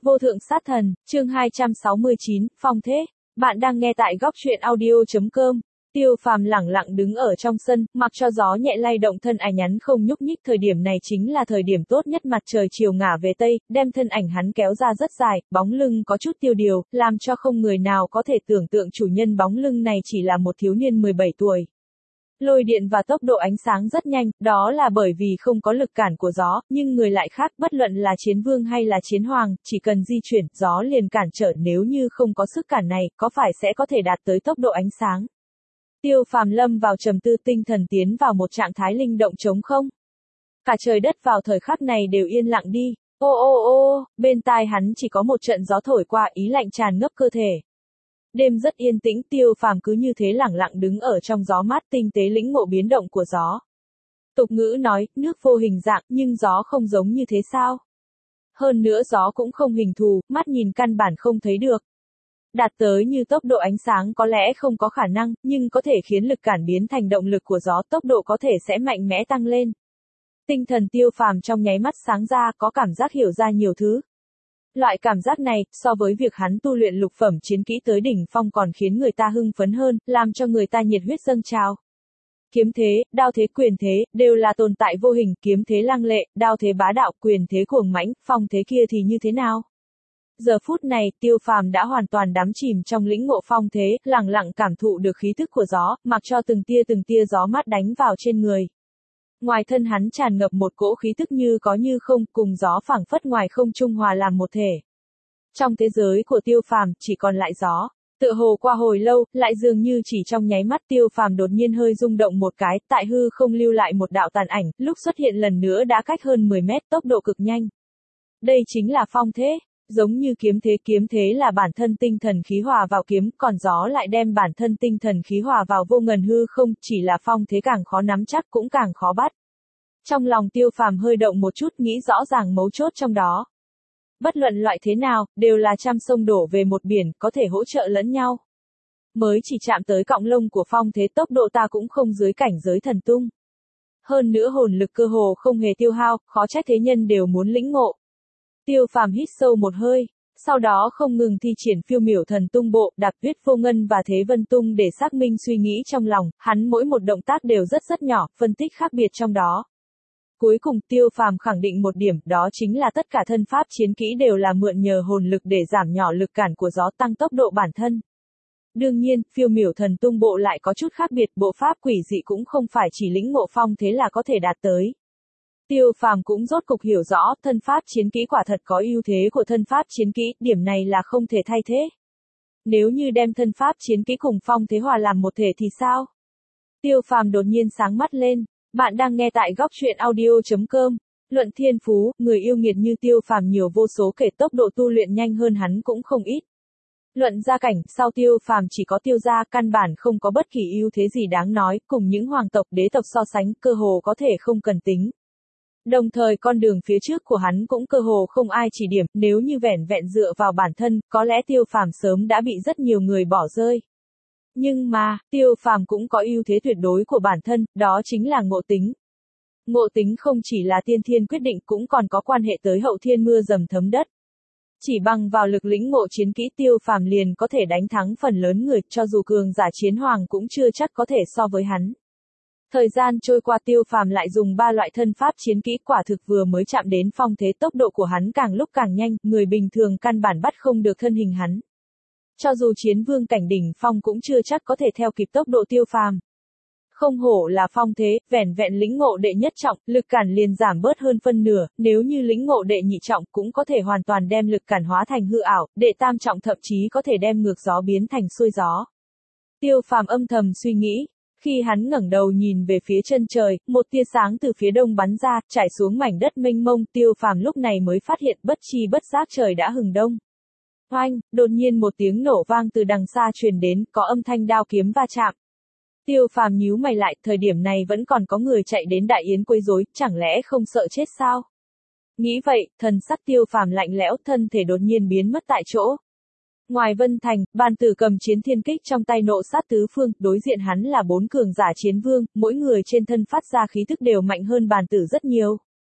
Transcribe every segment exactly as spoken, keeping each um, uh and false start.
Vô thượng sát thần, chương hai trăm sáu mươi chín, phong thế. Bạn đang nghe tại góc truyện audio chấm com. Tiêu Phàm lẳng lặng đứng ở trong sân, mặc cho gió nhẹ lay động thân ảnh hắn không nhúc nhích. Thời điểm này chính là thời điểm tốt nhất, mặt trời chiều ngả về tây, đem thân ảnh hắn kéo ra rất dài, bóng lưng có chút tiêu điều, làm cho không người nào có thể tưởng tượng chủ nhân bóng lưng này chỉ là một thiếu niên mười bảy tuổi. Lôi điện và tốc độ ánh sáng rất nhanh, đó là bởi vì không có lực cản của gió, nhưng người lại khác, bất luận là chiến vương hay là chiến hoàng, chỉ cần di chuyển, gió liền cản trở, nếu như không có sức cản này, có phải sẽ có thể đạt tới tốc độ ánh sáng. Tiêu Phàm lâm vào trầm tư, tinh thần tiến vào một trạng thái linh động trống không. Cả trời đất vào thời khắc này đều yên lặng đi. Ô ô ô, bên tai hắn chỉ có một trận gió thổi qua, ý lạnh tràn ngập cơ thể. Đêm rất yên tĩnh, Tiêu Phàm cứ như thế lẳng lặng đứng ở trong gió mát, tinh tế lĩnh ngộ biến động của gió. Tục ngữ nói, nước vô hình dạng, nhưng gió không giống như thế sao? Hơn nữa gió cũng không hình thù, mắt nhìn căn bản không thấy được. Đạt tới như tốc độ ánh sáng có lẽ không có khả năng, nhưng có thể khiến lực cản biến thành động lực của gió, tốc độ có thể sẽ mạnh mẽ tăng lên. Tinh thần Tiêu Phàm trong nháy mắt sáng ra, có cảm giác hiểu ra nhiều thứ. Loại cảm giác này, so với việc hắn tu luyện lục phẩm chiến kỹ tới đỉnh phong còn khiến người ta hưng phấn hơn, làm cho người ta nhiệt huyết dâng trào. Kiếm thế, đao thế, quyền thế, đều là tồn tại vô hình, kiếm thế lăng lệ, đao thế bá đạo, quyền thế cuồng mãnh, phong thế kia thì như thế nào? Giờ phút này, Tiêu Phàm đã hoàn toàn đắm chìm trong lĩnh ngộ phong thế, lẳng lặng cảm thụ được khí tức của gió, mặc cho từng tia từng tia gió mát đánh vào trên người. Ngoài thân hắn tràn ngập một cỗ khí tức như có như không, cùng gió phảng phất ngoài không trung hòa làm một thể. Trong thế giới của Tiêu Phàm, chỉ còn lại gió. Tựa hồ qua hồi lâu, lại dường như chỉ trong nháy mắt, Tiêu Phàm đột nhiên hơi rung động một cái, tại hư không lưu lại một đạo tàn ảnh, lúc xuất hiện lần nữa đã cách hơn mười mét, tốc độ cực nhanh. Đây chính là phong thế. Giống như kiếm thế, kiếm thế là bản thân tinh thần khí hòa vào kiếm, còn gió lại đem bản thân tinh thần khí hòa vào vô ngần hư không, chỉ là phong thế càng khó nắm chắc cũng càng khó bắt. Trong lòng Tiêu Phàm hơi động một chút, nghĩ rõ ràng mấu chốt trong đó. Bất luận loại thế nào, đều là trăm sông đổ về một biển, có thể hỗ trợ lẫn nhau. Mới chỉ chạm tới cọng lông của phong thế, tốc độ ta cũng không dưới cảnh giới thần tung. Hơn nữa hồn lực cơ hồ không hề tiêu hao, khó trách thế nhân đều muốn lĩnh ngộ. Tiêu Phàm hít sâu một hơi, sau đó không ngừng thi triển phiêu miểu thần tung bộ, đạp huyết vô ngân và thế vân tung để xác minh suy nghĩ trong lòng, hắn mỗi một động tác đều rất rất nhỏ, phân tích khác biệt trong đó. Cuối cùng Tiêu Phàm khẳng định một điểm, đó chính là tất cả thân pháp chiến kỹ đều là mượn nhờ hồn lực để giảm nhỏ lực cản của gió, tăng tốc độ bản thân. Đương nhiên, phiêu miểu thần tung bộ lại có chút khác biệt, bộ pháp quỷ dị cũng không phải chỉ lĩnh ngộ phong thế là có thể đạt tới. Tiêu Phàm cũng rốt cục hiểu rõ, thân pháp chiến kỹ quả thật có ưu thế của thân pháp chiến kỹ, điểm này là không thể thay thế. Nếu như đem thân pháp chiến kỹ cùng phong thế hòa làm một thể thì sao? Tiêu Phàm đột nhiên sáng mắt lên. Bạn đang nghe tại góc truyện audio chấm com. Luận thiên phú, người yêu nghiệt như Tiêu Phàm nhiều vô số kể, tốc độ tu luyện nhanh hơn hắn cũng không ít. Luận gia cảnh, sau Tiêu Phàm chỉ có Tiêu gia, căn bản không có bất kỳ ưu thế gì đáng nói, cùng những hoàng tộc đế tộc so sánh, cơ hồ có thể không cần tính. Đồng thời con đường phía trước của hắn cũng cơ hồ không ai chỉ điểm, nếu như vẻn vẹn dựa vào bản thân, có lẽ Tiêu Phàm sớm đã bị rất nhiều người bỏ rơi. Nhưng mà, Tiêu Phàm cũng có ưu thế tuyệt đối của bản thân, đó chính là ngộ tính. Ngộ tính không chỉ là tiên thiên quyết định, cũng còn có quan hệ tới hậu thiên mưa dầm thấm đất. Chỉ bằng vào lực lĩnh ngộ chiến kỹ, Tiêu Phàm liền có thể đánh thắng phần lớn người, cho dù cường giả chiến hoàng cũng chưa chắc có thể so với hắn. Thời gian trôi qua, Tiêu Phàm lại dùng ba loại thân pháp chiến kỹ, quả thực vừa mới chạm đến phong thế, tốc độ của hắn càng lúc càng nhanh, người bình thường căn bản bắt không được thân hình hắn. Cho dù chiến vương cảnh đỉnh phong cũng chưa chắc có thể theo kịp tốc độ Tiêu Phàm. Không hổ là phong thế, vẻn vẹn lĩnh ngộ đệ nhất trọng, lực cản liền giảm bớt hơn phân nửa, nếu như lĩnh ngộ đệ nhị trọng cũng có thể hoàn toàn đem lực cản hóa thành hư ảo, đệ tam trọng thậm chí có thể đem ngược gió biến thành xuôi gió. Tiêu Phàm âm thầm suy nghĩ. Khi hắn ngẩng đầu nhìn về phía chân trời, một tia sáng từ phía đông bắn ra, trải xuống mảnh đất mênh mông, Tiêu Phàm lúc này mới phát hiện bất chi bất giác trời đã hừng đông. Oanh, đột nhiên một tiếng nổ vang từ đằng xa truyền đến, có âm thanh đao kiếm va chạm. Tiêu Phàm nhíu mày lại, thời điểm này vẫn còn có người chạy đến đại yến quấy rối, chẳng lẽ không sợ chết sao? Nghĩ vậy, thần sắc Tiêu Phàm lạnh lẽo, thân thể đột nhiên biến mất tại chỗ. Ngoài Vân Thành, bàn tử cầm chiến thiên kích trong tay nộ sát tứ phương, đối diện hắn là bốn cường giả chiến vương, mỗi người trên thân phát ra khí tức đều mạnh hơn bàn tử rất nhiều.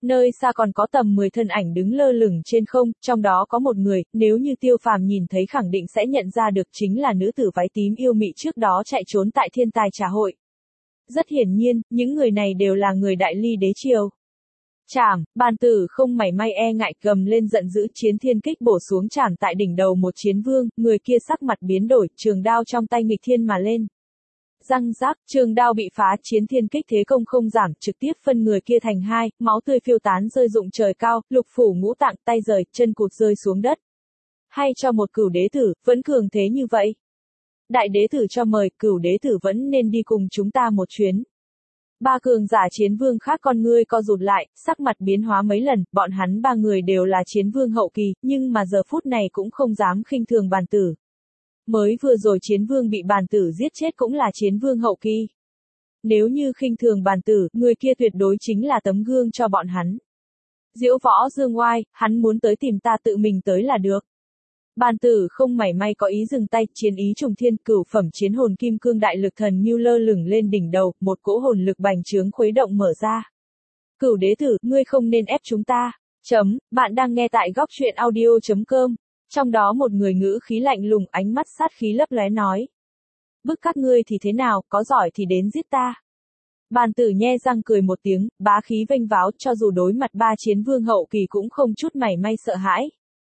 Nơi xa còn có tầm mười thân ảnh đứng lơ lửng trên không, trong đó có một người, nếu như Tiêu Phàm nhìn thấy khẳng định sẽ nhận ra được chính là nữ tử váy tím yêu mị trước đó chạy trốn tại thiên tài trà hội. Rất hiển nhiên, những người này đều là người đại ly đế triều. Chảm, bàn tử không mảy may e ngại gầm lên giận dữ, chiến thiên kích bổ xuống chảm tại đỉnh đầu một chiến vương, người kia sắc mặt biến đổi, trường đao trong tay nghịch thiên mà lên. Răng rác, trường đao bị phá, chiến thiên kích thế công không giảm, trực tiếp phân người kia thành hai, máu tươi phiêu tán rơi rụng trời cao, lục phủ ngũ tạng, tay rời, chân cụt rơi xuống đất. Hay cho một cửu đế tử, vẫn cường thế như vậy. Đại đế tử cho mời, cửu đế tử vẫn nên đi cùng chúng ta một chuyến. Ba cường giả chiến vương khác con ngươi co rụt lại, sắc mặt biến hóa mấy lần, bọn hắn ba người đều là chiến vương hậu kỳ, nhưng mà giờ phút này cũng không dám khinh thường bàn tử. Mới vừa rồi chiến vương bị bàn tử giết chết cũng là chiến vương hậu kỳ. Nếu như khinh thường bàn tử, người kia tuyệt đối chính là tấm gương cho bọn hắn. Diễu võ dương oai, hắn muốn tới tìm ta tự mình tới là được. Bàn tử không mảy may có ý dừng tay, chiến ý trùng thiên, cửu phẩm chiến hồn kim cương đại lực thần như lơ lửng lên đỉnh đầu, một cỗ hồn lực bành trướng khuấy động mở ra. Cửu đế tử, ngươi không nên ép chúng ta. Chấm, bạn đang nghe tại góc truyện audio chấm com. Trong đó một người ngữ khí lạnh lùng, ánh mắt sát khí lấp lóe nói. Bức các ngươi thì thế nào, có giỏi thì đến giết ta. Bàn tử nhe răng cười một tiếng, bá khí vênh váo, cho dù đối mặt ba chiến vương hậu kỳ cũng không chút mảy may sợ hãi.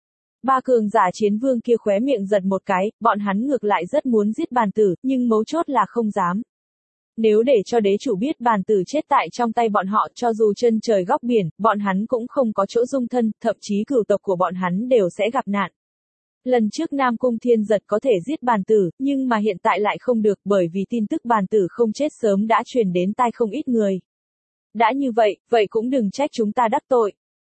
Ba cường giả chiến vương kia khóe miệng giật một cái, bọn hắn ngược lại rất muốn giết bàn tử, nhưng mấu chốt là không dám. Nếu để cho đế chủ biết bàn tử chết tại trong tay bọn họ, cho dù chân trời góc biển, bọn hắn cũng không có chỗ dung thân, thậm chí cửu tộc của bọn hắn đều sẽ gặp nạn. Lần trước Nam Cung Thiên Giật có thể giết bàn tử, nhưng mà hiện tại lại không được, bởi vì tin tức bàn tử không chết sớm đã truyền đến tai không ít người. Đã như vậy, vậy cũng đừng trách chúng ta đắc tội.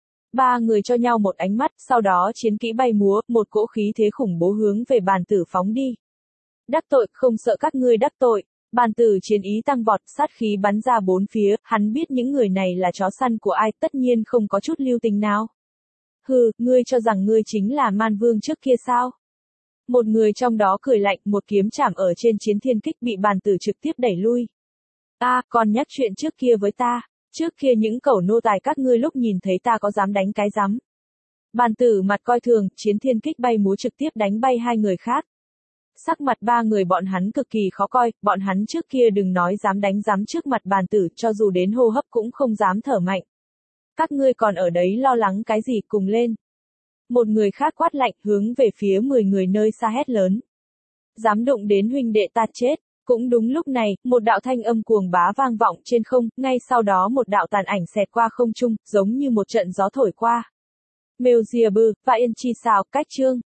Ba người cho nhau một ánh mắt, sau đó chiến kỹ bay múa, một cỗ khí thế khủng bố hướng về bàn tử phóng đi. Đắc tội, không sợ các ngươi đắc tội. Bàn tử chiến ý tăng vọt, sát khí bắn ra bốn phía, hắn biết những người này là chó săn của ai, tất nhiên không có chút lưu tình nào. Hừ, ngươi cho rằng ngươi chính là man vương trước kia sao? Một người trong đó cười lạnh, một kiếm chạm ở trên chiến thiên kích bị bàn tử trực tiếp đẩy lui. A, à, còn nhắc chuyện trước kia với ta. Trước kia những cẩu nô tài các ngươi lúc nhìn thấy ta có dám đánh cái rắm. Bàn tử mặt coi thường, chiến thiên kích bay múa trực tiếp đánh bay hai người khác. Sắc mặt ba người bọn hắn cực kỳ khó coi, bọn hắn trước kia đừng nói dám đánh rắm trước mặt bàn tử, cho dù đến hô hấp cũng không dám thở mạnh. Các ngươi còn ở đấy lo lắng cái gì, cùng lên. Một người khác quát lạnh, hướng về phía mười người nơi xa hét lớn. Dám đụng đến huynh đệ ta chết. Cũng đúng lúc này, một đạo thanh âm cuồng bá vang vọng trên không, ngay sau đó một đạo tàn ảnh xẹt qua không trung, giống như một trận gió thổi qua. Mêu Diệp Bư, và Yên Chi Sào, cách chương.